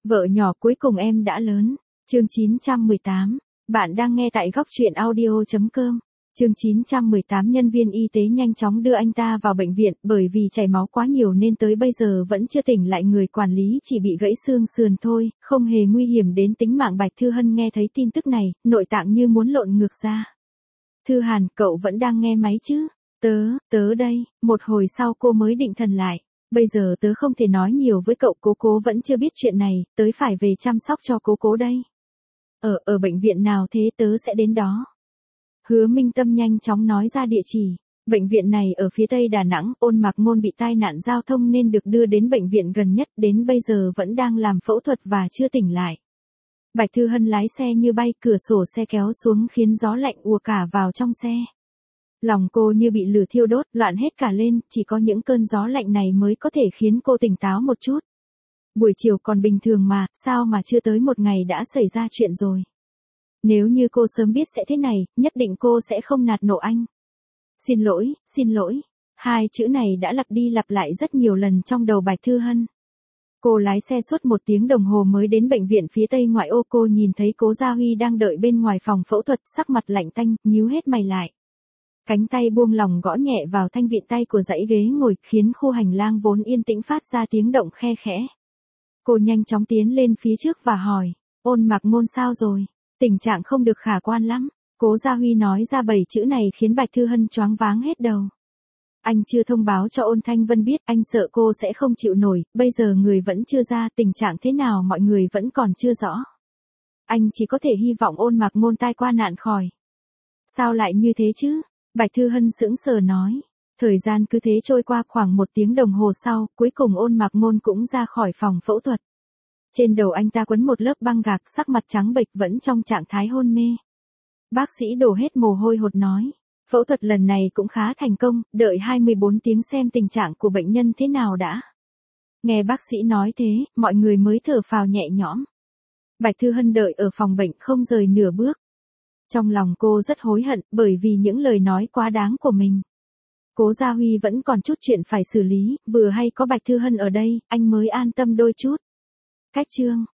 Vợ nhỏ cuối cùng em đã lớn. Chương 918. Bạn đang nghe tại góc truyện audio.com. Chương 918 nhân viên y tế nhanh chóng đưa anh ta vào bệnh viện bởi vì chảy máu quá nhiều nên tới bây giờ vẫn chưa tỉnh lại, người quản lý chỉ bị gãy xương sườn thôi, không hề nguy hiểm đến tính mạng. Bạch Thư Hân nghe thấy tin tức này, nội tạng như muốn lộn ngược ra. Thư Hàn, cậu vẫn đang nghe máy chứ? Tớ đây. Một hồi sau cô mới định thần lại. Bây giờ tớ không thể nói nhiều với cậu, cố vẫn chưa biết chuyện này, tớ phải về chăm sóc cho cố đây. Ở bệnh viện nào thế, tớ sẽ đến đó. Hứa Minh Tâm nhanh chóng nói ra địa chỉ. Bệnh viện này ở phía tây Đà Nẵng. Ôn Mạc Ngôn bị tai nạn giao thông nên được đưa đến bệnh viện gần nhất, đến bây giờ vẫn đang làm phẫu thuật và chưa tỉnh lại. Bạch Thư Hân lái xe như bay, cửa sổ xe kéo xuống khiến gió lạnh ùa cả vào trong xe. Lòng cô như bị lửa thiêu đốt, loạn hết cả lên, chỉ có những cơn gió lạnh này mới có thể khiến cô tỉnh táo một chút. Buổi chiều còn bình thường mà, sao mà chưa tới một ngày đã xảy ra chuyện rồi. Nếu như cô sớm biết sẽ thế này, nhất định cô sẽ không nạt nộ anh. Xin lỗi. Hai chữ này đã lặp đi lặp lại rất nhiều lần trong đầu Bạch Thư Hân. Cô lái xe suốt 1 tiếng đồng hồ mới đến bệnh viện phía tây ngoại ô. Cô nhìn thấy Cố Gia Huy đang đợi bên ngoài phòng phẫu thuật, sắc mặt lạnh tanh, nhíu hết mày lại. Cánh tay buông lỏng gõ nhẹ vào thanh vịn tay của dãy ghế ngồi, khiến khu hành lang vốn yên tĩnh phát ra tiếng động khe khẽ. Cô nhanh chóng tiến lên phía trước và hỏi, Ôn Mạc Ngôn sao rồi? Tình trạng không được khả quan lắm. Cố Gia Huy nói ra 7 chữ này khiến Bạch Thư Hân choáng váng hết đầu. Anh chưa thông báo cho Ôn Thanh Vân biết, anh sợ cô sẽ không chịu nổi, bây giờ người vẫn chưa ra, tình trạng thế nào mọi người vẫn còn chưa rõ. Anh chỉ có thể hy vọng Ôn Mạc Ngôn tai qua nạn khỏi. Sao lại như thế chứ? Bạch Thư Hân sững sờ nói. Thời gian cứ thế trôi qua, khoảng 1 tiếng đồng hồ sau, cuối cùng Ôn Mạc Ngôn cũng ra khỏi phòng phẫu thuật. Trên đầu anh ta quấn một lớp băng gạc, sắc mặt trắng bệch, vẫn trong trạng thái hôn mê. Bác sĩ đổ hết mồ hôi hột nói. Phẫu thuật lần này cũng khá thành công, đợi 24 tiếng xem tình trạng của bệnh nhân thế nào đã. Nghe bác sĩ nói thế, mọi người mới thở phào nhẹ nhõm. Bạch Thư Hân đợi ở phòng bệnh không rời nửa bước. Trong lòng cô rất hối hận bởi vì những lời nói quá đáng của mình. Cố Gia Huy vẫn còn chút chuyện phải xử lý, vừa hay có Bạch Thư Hân ở đây, anh mới an tâm đôi chút. Cách chương